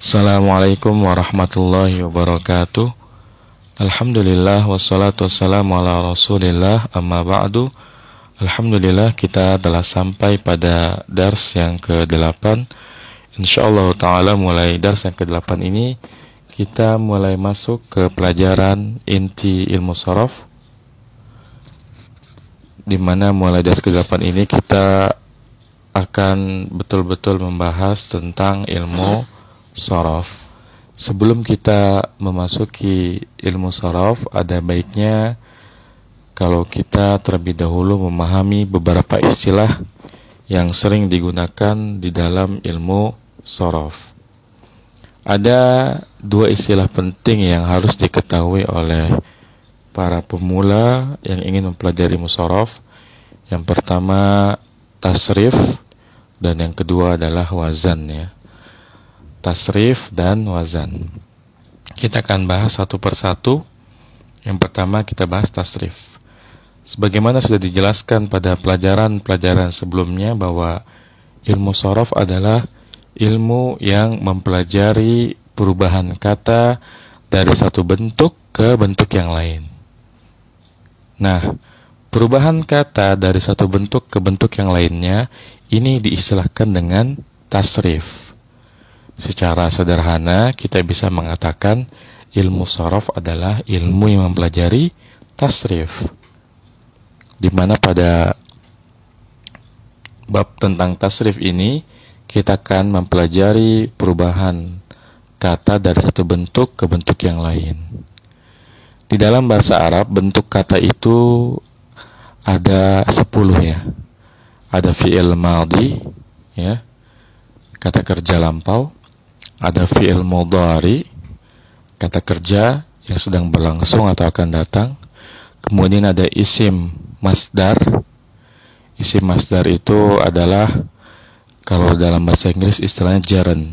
Assalamualaikum warahmatullahi wabarakatuh. Alhamdulillah wassalatu wassalamu ala rasulillah, amma ba'du. Alhamdulillah kita telah sampai pada dars yang ke-8. InsyaAllah ta'ala mulai dars yang ke-8 ini kita mulai masuk ke pelajaran inti ilmu sharaf, di mana mulai dars ke-8 ini kita akan betul-betul membahas tentang ilmu sharaf. Sebelum kita memasuki ilmu sharaf, ada baiknya kalau kita terlebih dahulu memahami beberapa istilah yang sering digunakan di dalam ilmu sharaf. Ada dua istilah penting yang harus diketahui oleh para pemula yang ingin mempelajari ilmu sharaf. Yang pertama tasrif, dan yang kedua adalah wazan, ya. Tasrif dan wazan. Kita akan bahas satu persatu. Yang pertama kita bahas tasrif. Sebagaimana sudah dijelaskan pada pelajaran-pelajaran sebelumnya bahwa ilmu sharaf adalah ilmu yang mempelajari perubahan kata dari satu bentuk ke bentuk yang lain. Nah, perubahan kata dari satu bentuk ke bentuk yang lainnya ini diistilahkan dengan tasrif. Secara sederhana kita bisa mengatakan ilmu sharaf adalah ilmu yang mempelajari tasrif, di mana pada bab tentang tasrif ini kita akan mempelajari perubahan kata dari satu bentuk ke bentuk yang lain. Di dalam bahasa Arab bentuk kata itu ada 10, ya. Ada fi'il madhi, ya, kata kerja lampau. Ada fi'il mudhari, kata kerja yang sedang berlangsung atau akan datang. Kemudian ada isim masdar. Isim masdar itu adalah, kalau dalam bahasa Inggris istilahnya gerund,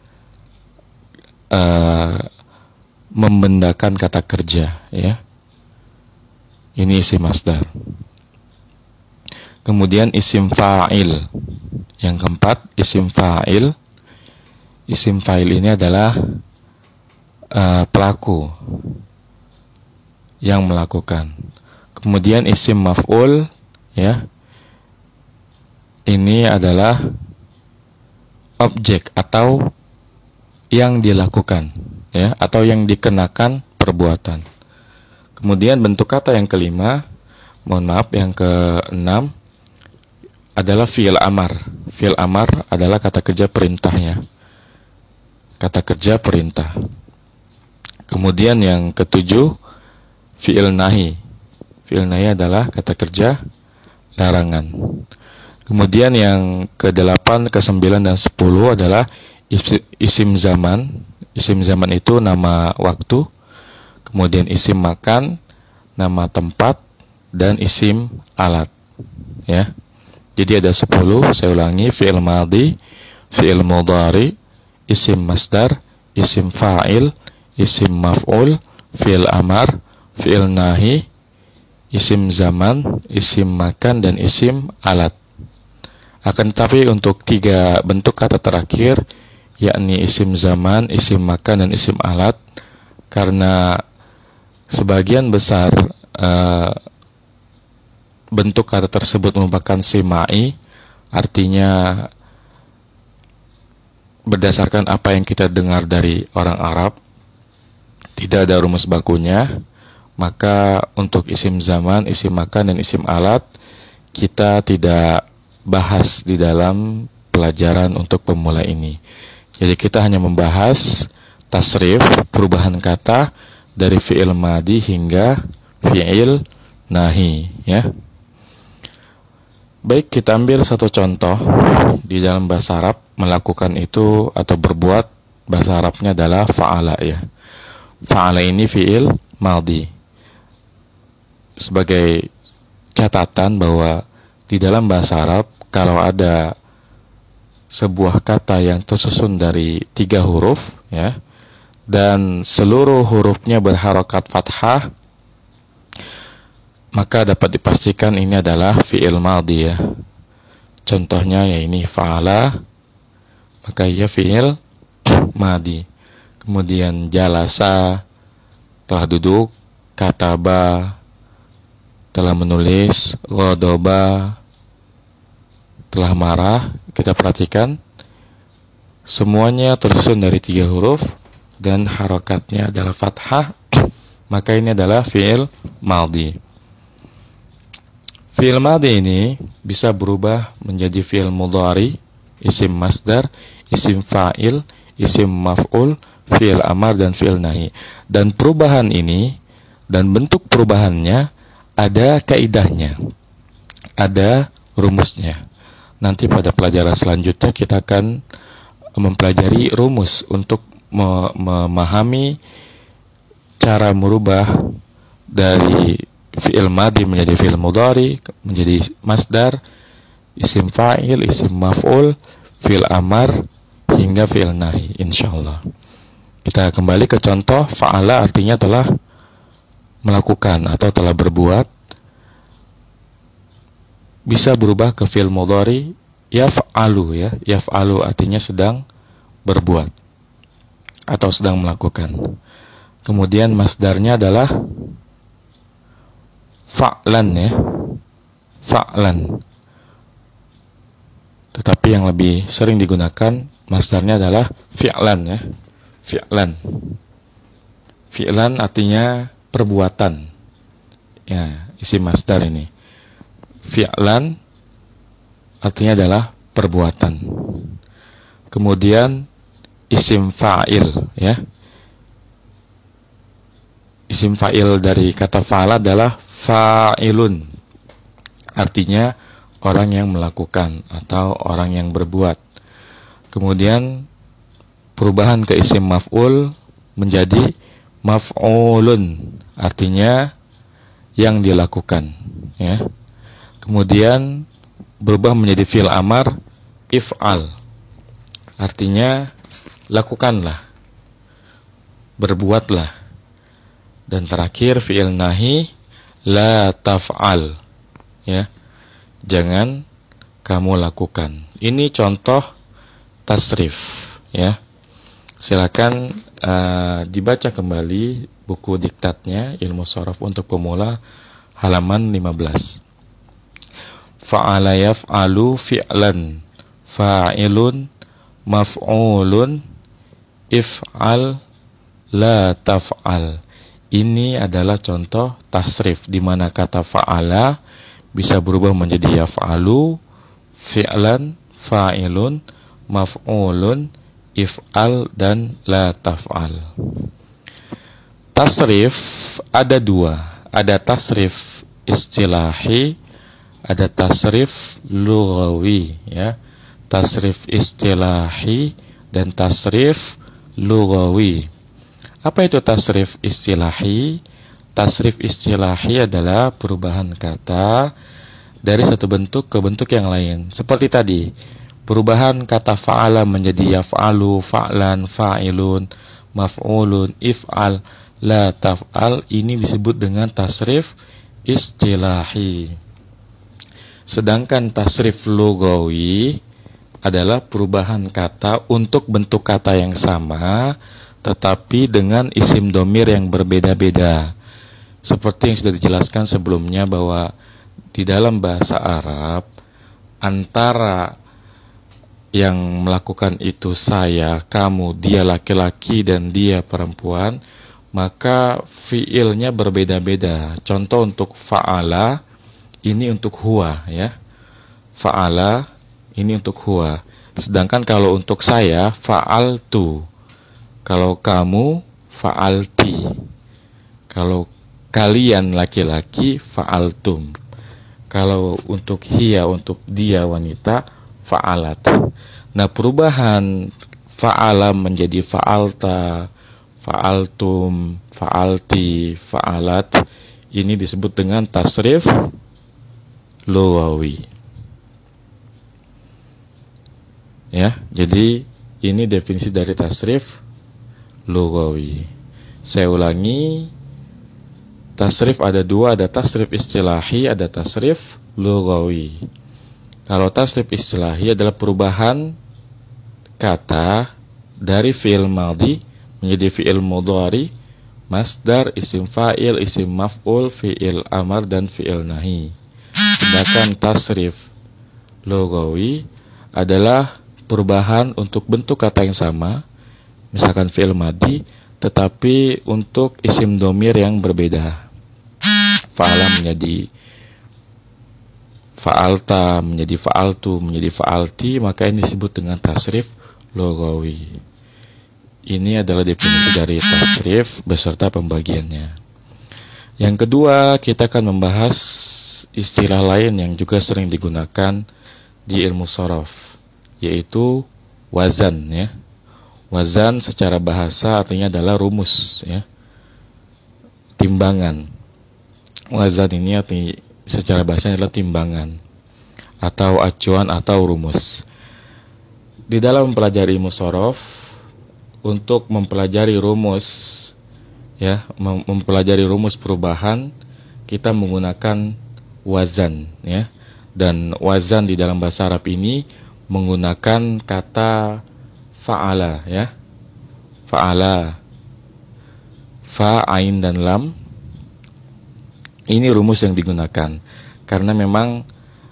membendakan kata kerja, ya. Ini isim masdar. Kemudian isim fa'il. Yang keempat, isim fa'il. Isim fa'il ini adalah pelaku yang melakukan. Kemudian isim maf'ul, ya. Ini adalah objek atau yang dilakukan, ya, atau yang dikenakan perbuatan. Kemudian bentuk kata yang kelima, yang keenam adalah fi'il amar. Fi'il amar adalah kata kerja perintahnya. Kata kerja perintah. Kemudian yang ketujuh, fi'il nahi. Fi'il nahi adalah kata kerja larangan. Kemudian yang ke-8, ke-9, dan 10 adalah isim zaman. Isim zaman itu nama waktu. Kemudian isim makan, nama tempat, dan isim alat, ya. Jadi ada 10, saya ulangi: fi'il madhi, fi'il mudhari, isim masdar, isim fa'il, isim maf'ul, fi'il amar, fi'il nahi, isim zaman, isim makan, dan isim alat. Akan tetapi untuk 3 bentuk kata terakhir, yakni isim zaman, isim makan, dan isim alat, karena sebagian besar bentuk kata tersebut merupakan simai, artinya berdasarkan apa yang kita dengar dari orang Arab, tidak ada rumus bakunya. Maka untuk isim zaman, isim makan, dan isim alat kita tidak bahas di dalam pelajaran untuk pemula ini. Jadi kita hanya membahas tasrif, perubahan kata dari fi'il madhi hingga fi'il nahi, ya. Baik, kita ambil satu contoh di dalam bahasa Arab. Melakukan itu atau berbuat, bahasa Arabnya adalah fa'ala, ya. Fa'ala ini fi'il madhi. Sebagai catatan bahwa di dalam bahasa Arab, kalau ada sebuah kata yang tersusun dari 3 huruf, ya, dan seluruh hurufnya berharokat fathah, maka dapat dipastikan ini adalah fi'il madhi, ya. Contohnya ya ini fa'ala, maka ia fi'il madi. Kemudian jalasa, telah duduk. Kataba, telah menulis. Ghadaba, telah marah. Kita perhatikan semuanya tersusun dari 3 huruf dan harokatnya adalah fathah. Maka ini adalah fi'il madhi. Fi'il madhi ini bisa berubah menjadi fi'il mudhari, isim masdar, isim fa'il, isim maf'ul, fi'il amar, dan fi'il nahi. Dan perubahan ini dan bentuk perubahannya ada kaidahnya, ada rumusnya. Nanti pada pelajaran selanjutnya kita akan mempelajari rumus untuk memahami cara merubah dari fi'il madhi menjadi fi'il mudhari, menjadi masdar, isim fa'il, isim maf'ul, fi'il amar, hingga fi'il nahi, insyaallah. Kita kembali ke contoh. Fa'ala artinya telah melakukan atau telah berbuat. Bisa berubah ke fi'il mudhari, yaf'alu, ya. Yaf'alu artinya sedang berbuat atau sedang melakukan. Kemudian masdarnya adalah fa'lan, ya. Fa'lan. Tetapi yang lebih sering digunakan masdarnya adalah fi'lan, ya. Fi'lan. Fi'lan artinya perbuatan. Ya, isi masdar ini. Fi'lan artinya adalah perbuatan. Kemudian isim fa'il, ya. Isim fa'il dari kata fa'ala adalah fa'ilun. Artinya orang yang melakukan atau orang yang berbuat. Kemudian perubahan ke isim maf'ul menjadi maf'ulun. Artinya yang dilakukan, ya. Kemudian berubah menjadi fi'il amar, if'al. Artinya lakukanlah, berbuatlah. Dan terakhir fi'il nahi, la taf'al, ya. Jangan kamu lakukan. Ini contoh tasrif, ya. Silakan dibaca kembali buku diktatnya Ilmu Shorof untuk Pemula halaman 15. Fa'ala yaf'alu fi'lan, fa'ilun, maf'ulun, if'al, la taf'al. Ini adalah contoh tasrif di mana kata fa'ala bisa berubah menjadi yaf'alu, fi'lan, fa'ilun, maf'ulun, if'al, dan la taf'al. Tasrif ada 2. Ada tasrif istilahi, ada tasrif lughawi, ya. Tasrif istilahi dan tasrif lughawi. Apa itu tasrif istilahi? Tasrif istilahi adalah perubahan kata dari satu bentuk ke bentuk yang lain. Seperti tadi, perubahan kata fa'ala menjadi yaf'alu, fa'lan, fa'ilun, maf'ulun, if'al, la taf'al. Ini disebut dengan tasrif istilahi. Sedangkan tasrif lughawi adalah perubahan kata untuk bentuk kata yang sama tetapi dengan isim domir yang berbeda-beda. Seperti yang sudah dijelaskan sebelumnya bahwa di dalam bahasa Arab antara yang melakukan itu saya, kamu, dia laki-laki, dan dia perempuan, maka fiilnya berbeda-beda. Contoh untuk fa'ala, ini untuk huwa, ya. Fa'ala, ini untuk huwa. Sedangkan kalau untuk saya, fa'altu. Kalau kamu, fa'alti. Kalau kalian laki-laki, fa'altum. Kalau untuk hiya, untuk dia wanita, fa'alat. Nah, perubahan fa'ala menjadi fa'alta, fa'altum, fa'alti, fa'alat, ini disebut dengan tasrif lughawi. Ya, jadi ini definisi dari tasrif lughawi. Saya ulangi, tasrif ada 2, ada tasrif istilahi, ada tasrif lughawi. Kalau tasrif istilahi adalah perubahan kata dari fi'il madhi menjadi fi'il mudhari, masdar, isim fa'il, isim maf'ul, fi'il amar, dan fi'il nahi. Sedangkan tasrif lughawi adalah perubahan untuk bentuk kata yang sama, misalkan fi'il madhi, tetapi untuk isim domir yang berbeda. Fa'ala menjadi fa'alta, menjadi fa'altu, menjadi fa'alti, maka ini disebut dengan tasrif lughawi. Ini adalah definisi dari tasrif beserta pembagiannya. Yang kedua, kita akan membahas istilah lain yang juga sering digunakan di ilmu shorof, yaitu wazan, ya. Wazan secara bahasa artinya adalah rumus, ya. Timbangan. Wazan ini artinya secara bahasa adalah timbangan atau acuan atau rumus. Di dalam mempelajari ilmu shorof, untuk mempelajari rumus, ya, mempelajari rumus perubahan, kita menggunakan wazan, ya. Dan wazan di dalam bahasa Arab ini menggunakan kata fa'ala, ya. Fa'ala, fa, ain, dan lam. Ini rumus yang digunakan karena memang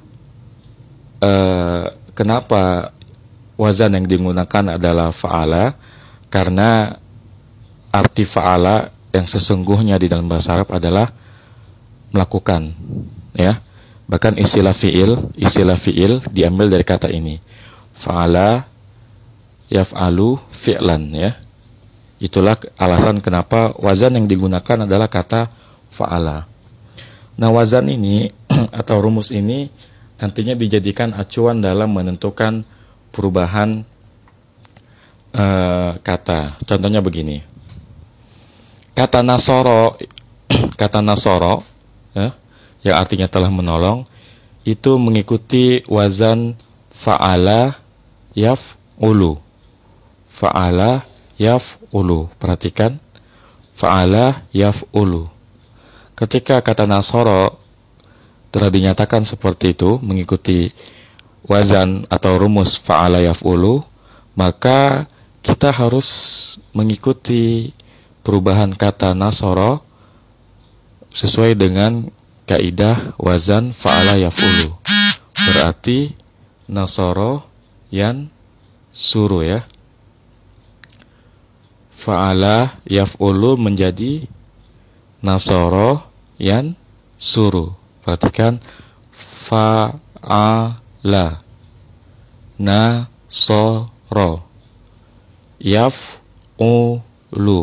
kenapa wazan yang digunakan adalah fa'ala? Karena arti fa'ala yang sesungguhnya di dalam bahasa Arab adalah melakukan, ya. Bahkan istilah fi'il diambil dari kata ini. Fa'ala yaf'alu fi'lan, ya. Itulah alasan kenapa wazan yang digunakan adalah kata fa'ala. Nah, wazan ini atau rumus ini nantinya dijadikan acuan dalam menentukan perubahan kata. Contohnya begini. Kata nasoro, ya, yang artinya telah menolong, itu mengikuti wazan fa'ala yaf'ulu. Fa'ala yaf'ulu. Perhatikan. Fa'ala yaf'ulu. Ketika kata nasoro telah dinyatakan seperti itu, mengikuti wazan atau rumus fa'ala yaf'ulu, maka kita harus mengikuti perubahan kata nasoro sesuai dengan kaidah wazan fa'ala yaf'ulu. Berarti nasoro yan suru, ya. Fa'ala yaf'ulu menjadi nasoro yan suru. Perhatikan, fa'ala nasoro yaf'ulu,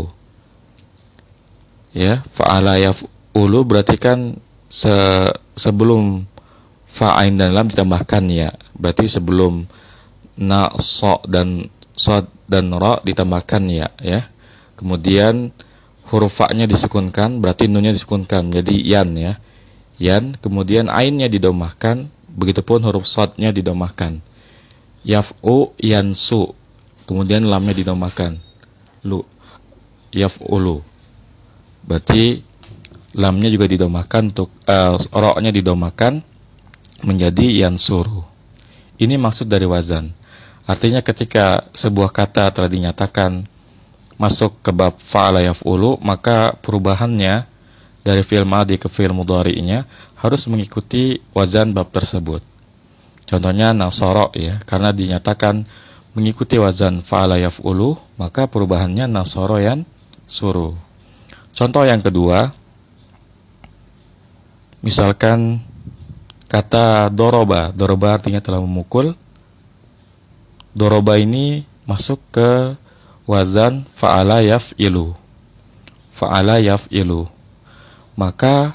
ya. Fa'ala yaf'ulu berarti kan sebelum fa'ain dan lam ditambahkan ya. Berarti sebelum na, so, dan sod dan ra ditambahkan ya, ya. Kemudian huruf fa'nya disukunkan, berarti nunnya disukunkan menjadi yan, ya. Yan, kemudian ainnya didomahkan, begitupun huruf sodnya didomahkan. Yaf'u yansu, kemudian lamnya didomahkan, lu, yaf'ulu. Berarti lamnya juga didomahkan untuk ro-nya didomahkan menjadi yansuru. Ini maksud dari wazan. Artinya ketika sebuah kata telah dinyatakan masuk ke bab fa'ala yaf'ulu, maka perubahannya dari fi'il madhi ke fi'il mudhari'nya harus mengikuti wazan bab tersebut. Contohnya nasara, ya, karena dinyatakan mengikuti wazan fa'ala yaf'ulu, maka perubahannya nasara yansuru. Contoh yang kedua, misalkan kata doroba. Doroba artinya telah memukul. Doroba ini masuk ke wazan fa'ala yaf'ilu. Fa'ala yaf'ilu. Maka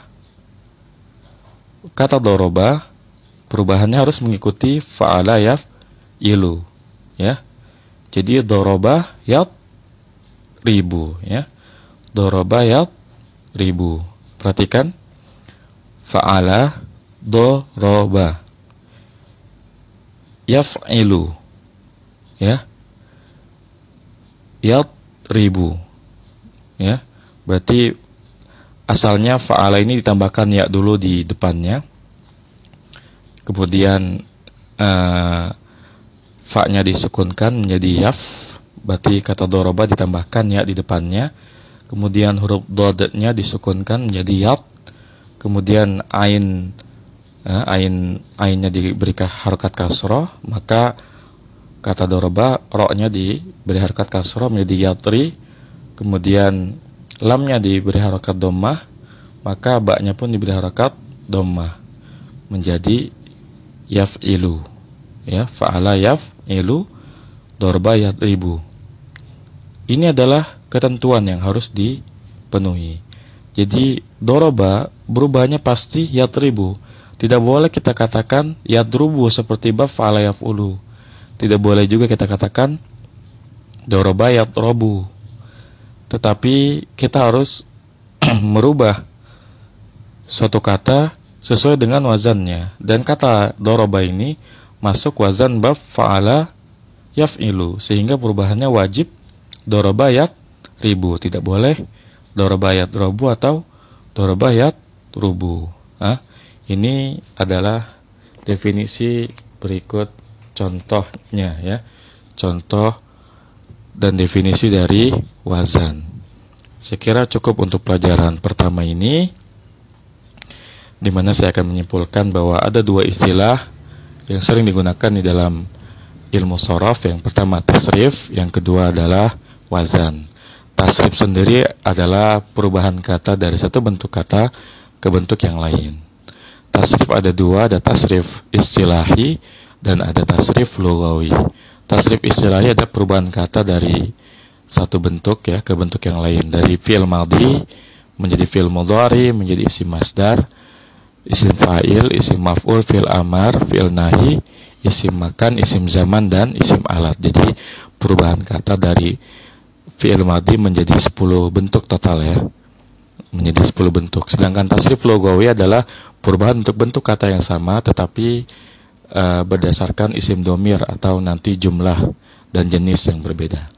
kata doroba perubahannya harus mengikuti fa'ala yaf'ilu, ya. Jadi doroba ribu, ya. Doroba ribu. Perhatikan, fa'ala doroba yaf'ilu, ya. Ribu, ya. Berarti asalnya fa'ala ini ditambahkan ya dulu di depannya, kemudian fa-nya disukunkan menjadi yaf, berarti kata doroba ditambahkan ya di depannya, kemudian huruf dodnya disukunkan menjadi yat, kemudian ainnya diberikan harokat kasroh, maka kata doroba roknya diberi harokat kasroh menjadi yatri, kemudian lamnya diberi harokat dhammah, maka baknya pun diberi harokat dhammah menjadi yaf'ilu, ya, fa'ala yaf'ilu, doroba yatribu. Ini adalah ketentuan yang harus dipenuhi. Jadi doroba berubahnya pasti yatribu. Tidak boleh kita katakan yadrubu seperti bab fa'ala yaf'ulu. Tidak boleh juga kita katakan doroba yatrobu. Tetapi kita harus merubah suatu kata sesuai dengan wazannya. Dan kata doroba ini masuk wazan bab fa'ala yaf'ilu, sehingga perubahannya wajib doroba yatribu. Tidak boleh doroba yatrobu atau doroba yatrubu. Ini adalah definisi berikut contohnya, ya. Contoh dan definisi dari wazan. Saya kira cukup untuk pelajaran pertama ini, di mana saya akan menyimpulkan bahwa ada dua istilah yang sering digunakan di dalam ilmu shoraf. Yang pertama tasrif, yang kedua adalah wazan. Tasrif sendiri adalah perubahan kata dari satu bentuk kata ke bentuk yang lain. Tasrif ada dua, ada tasrif istilahi dan ada tasrif lughawi. Tasrif istilahi ada perubahan kata dari satu bentuk, ya, ke bentuk yang lain. Dari fi'il madhi menjadi fi'il mudhari, menjadi isim masdar, isim fa'il, isim maf'ul, fi'il amar, fi'il nahi, isim makan, isim zaman, dan isim alat. Jadi perubahan kata dari fi'il madhi menjadi 10 bentuk total, ya. Menjadi 10 bentuk. Sedangkan tasrif lughawi adalah perubahan untuk bentuk kata yang sama tetapi berdasarkan isim domir atau nanti jumlah dan jenis yang berbeda.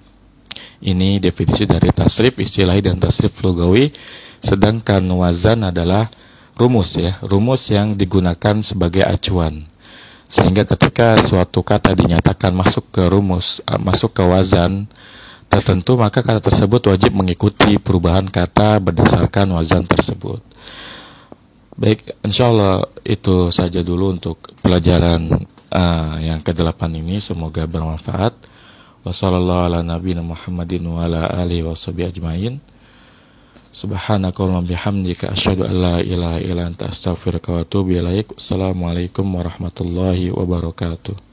Ini definisi dari tasrif istilahi dan tasrif lughawi. Sedangkan wazan adalah rumus, ya, rumus yang digunakan sebagai acuan. Sehingga ketika suatu kata dinyatakan masuk ke rumus, masuk ke wazan tertentu, maka kata tersebut wajib mengikuti perubahan kata berdasarkan wazan tersebut. Baik, insyaallah itu saja dulu untuk pelajaran yang ke-8 ini. Semoga bermanfaat. Wassallallahu ala nabiyina Muhammadin wa ala alihi washabihi ajmain. Subhanakallahumma bihamdika asyhadu an la ilaha illa anta astaghfiruka wa atubu ilaik. Assalamualaikum warahmatullahi wabarakatuh.